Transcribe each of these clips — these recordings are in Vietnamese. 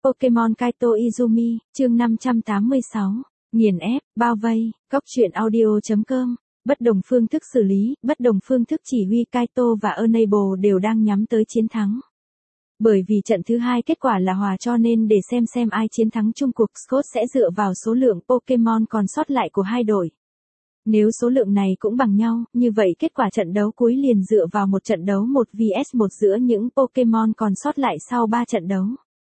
Pokemon Kaito Izumi, chương 586. Nghiền ép, bao vây, góc truyện audio.com. Bất đồng phương thức xử lý, bất đồng phương thức chỉ huy Kaito và Enable đều đang nhắm tới chiến thắng. Bởi vì trận thứ hai kết quả là hòa cho nên để xem ai chiến thắng chung cuộc, Scott sẽ dựa vào số lượng Pokemon còn sót lại của hai đội. Nếu số lượng này cũng bằng nhau, như vậy kết quả trận đấu cuối liền dựa vào một trận đấu 1 vs 1 giữa những Pokemon còn sót lại sau 3 trận đấu.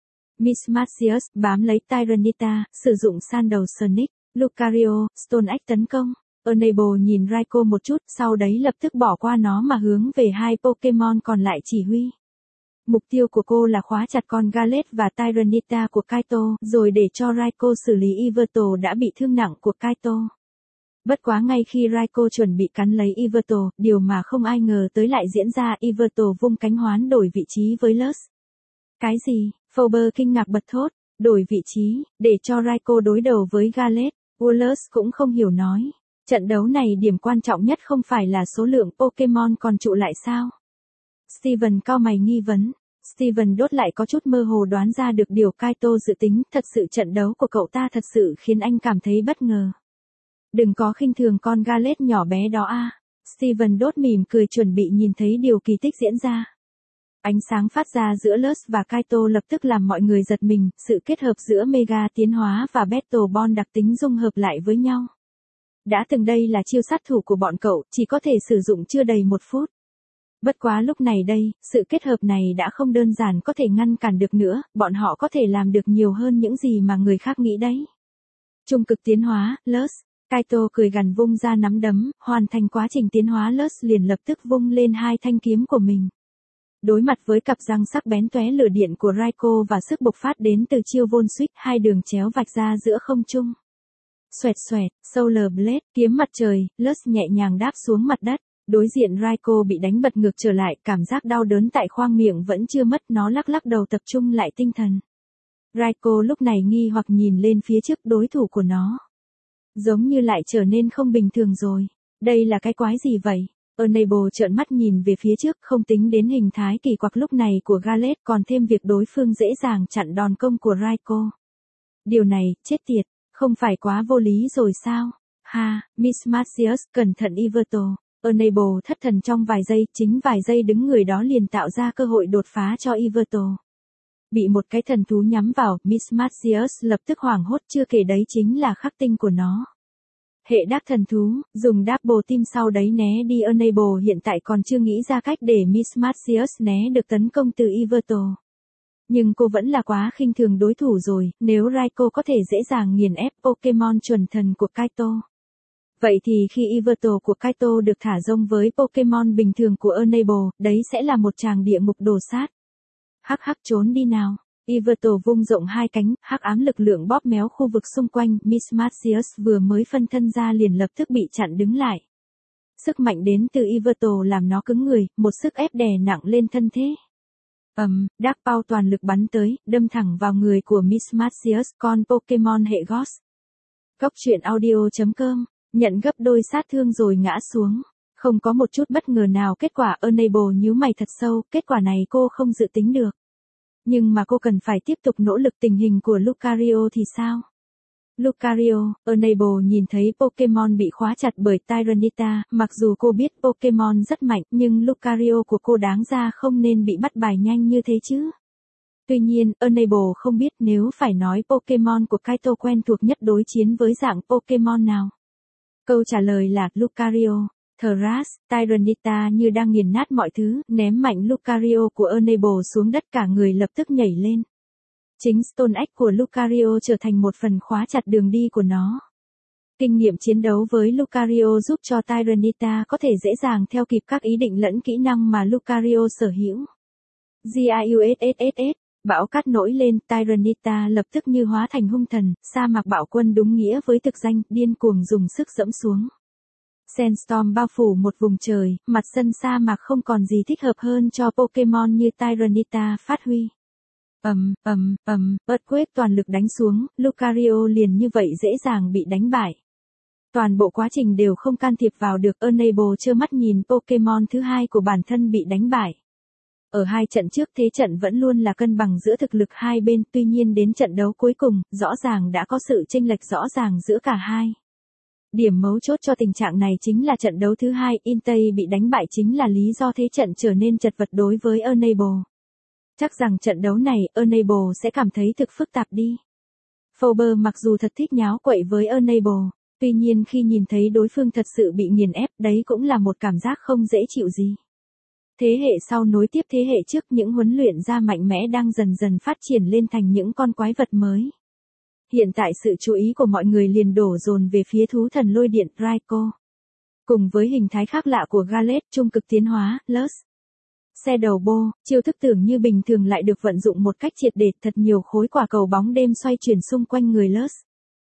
Mismagius bám lấy Tyranitar, sử dụng Sandal Sonic, Lucario, Stone Axe tấn công. Enable nhìn Raikou một chút, sau đấy lập tức bỏ qua nó mà hướng về hai Pokemon còn lại chỉ huy. Mục tiêu của cô là khóa chặt con Gallet và Tyranitar của Kaito, rồi để cho Raikou xử lý Yveltal đã bị thương nặng của Kaito. Bất quá ngay khi Raikou chuẩn bị cắn lấy Yveltal, điều mà không ai ngờ tới lại diễn ra, Yveltal vung cánh hoán đổi vị trí với Luz. Cái gì? Phobber kinh ngạc bật thốt, đổi vị trí, để cho Raikou đối đầu với Gallet. Luz cũng không hiểu nói. Trận đấu này điểm quan trọng nhất không phải là số lượng Pokemon còn trụ lại sao? Steven cau mày nghi vấn. Steven đốt lại có chút mơ hồ đoán ra được điều Kaito dự tính, thật sự trận đấu của cậu ta thật sự khiến anh cảm thấy bất ngờ. Đừng có khinh thường con Gallet nhỏ bé đó a. Steven đốt mỉm cười chuẩn bị nhìn thấy điều kỳ tích diễn ra. Ánh sáng phát ra giữa Luz và Kaito lập tức làm mọi người giật mình, sự kết hợp giữa Mega tiến hóa và Battle Ball đặc tính dung hợp lại với nhau. Đã từng đây là chiêu sát thủ của bọn cậu, chỉ có thể sử dụng chưa đầy 1 phút. Bất quá lúc này đây, sự kết hợp này đã không đơn giản có thể ngăn cản được nữa, bọn họ có thể làm được nhiều hơn những gì mà người khác nghĩ đấy. Trung cực tiến hóa, Luz. Kaito cười gằn vung ra nắm đấm, hoàn thành quá trình tiến hóa Luz liền lập tức vung lên hai thanh kiếm của mình. Đối mặt với cặp răng sắc bén tóe lửa điện của Raikou và sức bộc phát đến từ chiêu Volt Switch, hai đường chéo vạch ra giữa không trung. Xoẹt xoẹt, Solar Blade, kiếm mặt trời, Luz nhẹ nhàng đáp xuống mặt đất. Đối diện Raikou bị đánh bật ngược trở lại, cảm giác đau đớn tại khoang miệng vẫn chưa mất, nó lắc lắc đầu tập trung lại tinh thần. Raikou lúc này nghi hoặc nhìn lên phía trước đối thủ của nó. Giống như lại trở nên không bình thường rồi. Đây là cái quái gì vậy? Enable trợn mắt nhìn về phía trước, không tính đến hình thái kỳ quặc lúc này của Gallet, còn thêm việc đối phương dễ dàng chặn đòn công của Raikou. Điều này, chết tiệt, không phải quá vô lý rồi sao? Ha, Mismagius, cẩn thận Yveltal. Enable thất thần trong vài giây, chính vài giây đứng người đó liền tạo ra cơ hội đột phá cho Yveltal. Bị một cái thần thú nhắm vào, Mismagius lập tức hoảng hốt, chưa kể đấy chính là khắc tinh của nó. Hệ đáp thần thú, dùng double team sau đấy né đi. Enable hiện tại còn chưa nghĩ ra cách để Mismagius né được tấn công từ Yveltal. Nhưng cô vẫn là quá khinh thường đối thủ rồi, nếu Raikou có thể dễ dàng nghiền ép Pokemon chuẩn thần của Kaito. Vậy thì khi Yveltal của Kaito được thả rông với Pokemon bình thường của Enable, đấy sẽ là một tràng địa ngục đổ sát. Hắc hắc trốn đi nào. Yveltal vung rộng hai cánh, hắc ám lực lượng bóp méo khu vực xung quanh, Mismagius vừa mới phân thân ra liền lập tức bị chặn đứng lại. Sức mạnh đến từ Yveltal làm nó cứng người, một sức ép đè nặng lên thân thế. Dark Power toàn lực bắn tới, đâm thẳng vào người của Mismagius, con Pokemon hệ Ghost. Góc truyện audio.com, nhận gấp đôi sát thương rồi ngã xuống. Không có một chút bất ngờ nào, kết quả Enable nhíu mày thật sâu, kết quả này cô không dự tính được. Nhưng mà cô cần phải tiếp tục nỗ lực. Tình hình của Lucario thì sao? Lucario, Enable nhìn thấy Pokemon bị khóa chặt bởi Tyranitar, mặc dù cô biết Pokemon rất mạnh, nhưng Lucario của cô đáng ra không nên bị bắt bài nhanh như thế chứ. Tuy nhiên, Enable không biết nếu phải nói Pokemon của Kaito quen thuộc nhất đối chiến với dạng Pokemon nào. Câu trả lời là Lucario. Thras, Tyranitar như đang nghiền nát mọi thứ, ném mạnh Lucario của Enable xuống đất, cả người lập tức nhảy lên. Chính Stone Axe của Lucario trở thành một phần khóa chặt đường đi của nó. Kinh nghiệm chiến đấu với Lucario giúp cho Tyranitar có thể dễ dàng theo kịp các ý định lẫn kỹ năng mà Lucario sở hữu. Giussss, bão cát nổi lên, Tyranitar lập tức như hóa thành hung thần, sa mạc bạo quân đúng nghĩa với thực danh, điên cuồng dùng sức dẫm xuống. Sandstorm bao phủ một vùng trời, mặt sân sa mạc không còn gì thích hợp hơn cho Pokemon như Tyranitar phát huy. Earthquake toàn lực đánh xuống, Lucario liền như vậy dễ dàng bị đánh bại. Toàn bộ quá trình đều không can thiệp vào được, Enable trơ mắt nhìn Pokemon thứ hai của bản thân bị đánh bại. Ở hai trận trước thế trận vẫn luôn là cân bằng giữa thực lực hai bên, tuy nhiên đến trận đấu cuối cùng, rõ ràng đã có sự chênh lệch rõ ràng giữa cả hai. Điểm mấu chốt cho tình trạng này chính là trận đấu thứ hai, Inter bị đánh bại chính là lý do thế trận trở nên chật vật đối với Enable. Chắc rằng trận đấu này, Enable sẽ cảm thấy thực phức tạp đi. Forbes mặc dù thật thích nháo quậy với Enable, tuy nhiên khi nhìn thấy đối phương thật sự bị nghiền ép, đấy cũng là một cảm giác không dễ chịu gì. Thế hệ sau nối tiếp thế hệ trước, những huấn luyện gia mạnh mẽ đang dần dần phát triển lên thành những con quái vật mới. Hiện tại sự chú ý của mọi người liền đổ dồn về phía thú thần lôi điện Raiko. Cùng với hình thái khác lạ của Gallade trung cực tiến hóa, Lust. Shadow Ball, chiêu thức tưởng như bình thường lại được vận dụng một cách triệt để, thật nhiều khối quả cầu bóng đêm xoay chuyển xung quanh người Lust.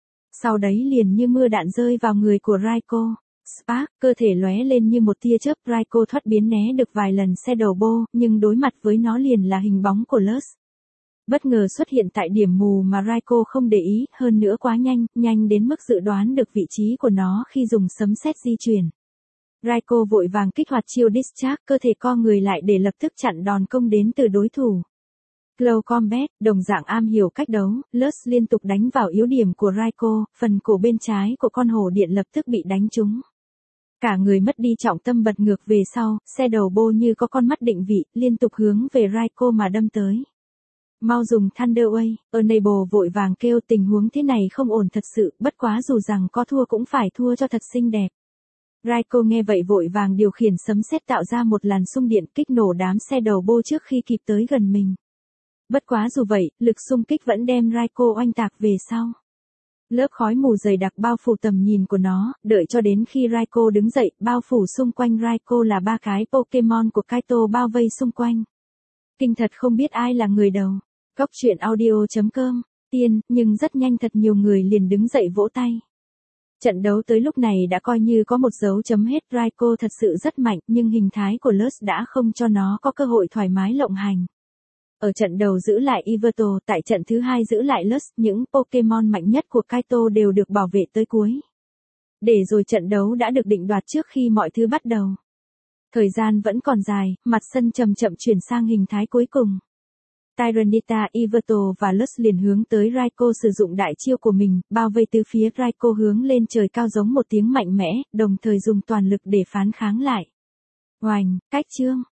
Sau đấy liền như mưa đạn rơi vào người của Raiko. Spark, cơ thể lóe lên như một tia chớp, Raiko thoát biến né được vài lần Shadow Ball, nhưng đối mặt với nó liền là hình bóng của Lust. Bất ngờ xuất hiện tại điểm mù mà Raiko không để ý, hơn nữa quá nhanh, nhanh đến mức dự đoán được vị trí của nó khi dùng sấm sét di chuyển. Raiko vội vàng kích hoạt chiêu Discharge, cơ thể co người lại để lập tức chặn đòn công đến từ đối thủ. Close Combat, đồng dạng am hiểu cách đấu, Lust liên tục đánh vào yếu điểm của Raiko, phần cổ bên trái của con hổ điện lập tức bị đánh trúng. Cả người mất đi trọng tâm bật ngược về sau, Shadow Ball như có con mắt định vị, liên tục hướng về Raiko mà đâm tới. Mau dùng Thunder Wave, Enable vội vàng kêu tình huống thế này không ổn thật sự, bất quá dù rằng có thua cũng phải thua cho thật xinh đẹp. Raiko nghe vậy vội vàng điều khiển sấm sét tạo ra một làn xung điện kích nổ đám Shadow Ball trước khi kịp tới gần mình. Bất quá dù vậy, lực xung kích vẫn đem Raiko oanh tạc về sau. Lớp khói mù dày đặc bao phủ tầm nhìn của nó, đợi cho đến khi Raiko đứng dậy, bao phủ xung quanh Raiko là ba cái Pokemon của Kaito bao vây xung quanh. Kinh thật không biết ai là người đầu. Góc truyện audio.com, tiên, nhưng rất nhanh thật nhiều người liền đứng dậy vỗ tay. Trận đấu tới lúc này đã coi như có một dấu chấm hết, Raiko thật sự rất mạnh, nhưng hình thái của Lust đã không cho nó có cơ hội thoải mái lộng hành. Ở trận đầu giữ lại Yveltal, tại trận thứ hai giữ lại Lust, những Pokemon mạnh nhất của Kaito đều được bảo vệ tới cuối. Để rồi trận đấu đã được định đoạt trước khi mọi thứ bắt đầu. Thời gian vẫn còn dài, mặt sân chậm chậm chuyển sang hình thái cuối cùng. Tyranitar, Yveltal và Lust liền hướng tới Raiko sử dụng đại chiêu của mình, bao vây từ phía Raiko hướng lên trời cao giống một tiếng mạnh mẽ, đồng thời dùng toàn lực để phản kháng lại. Oành, cách chương.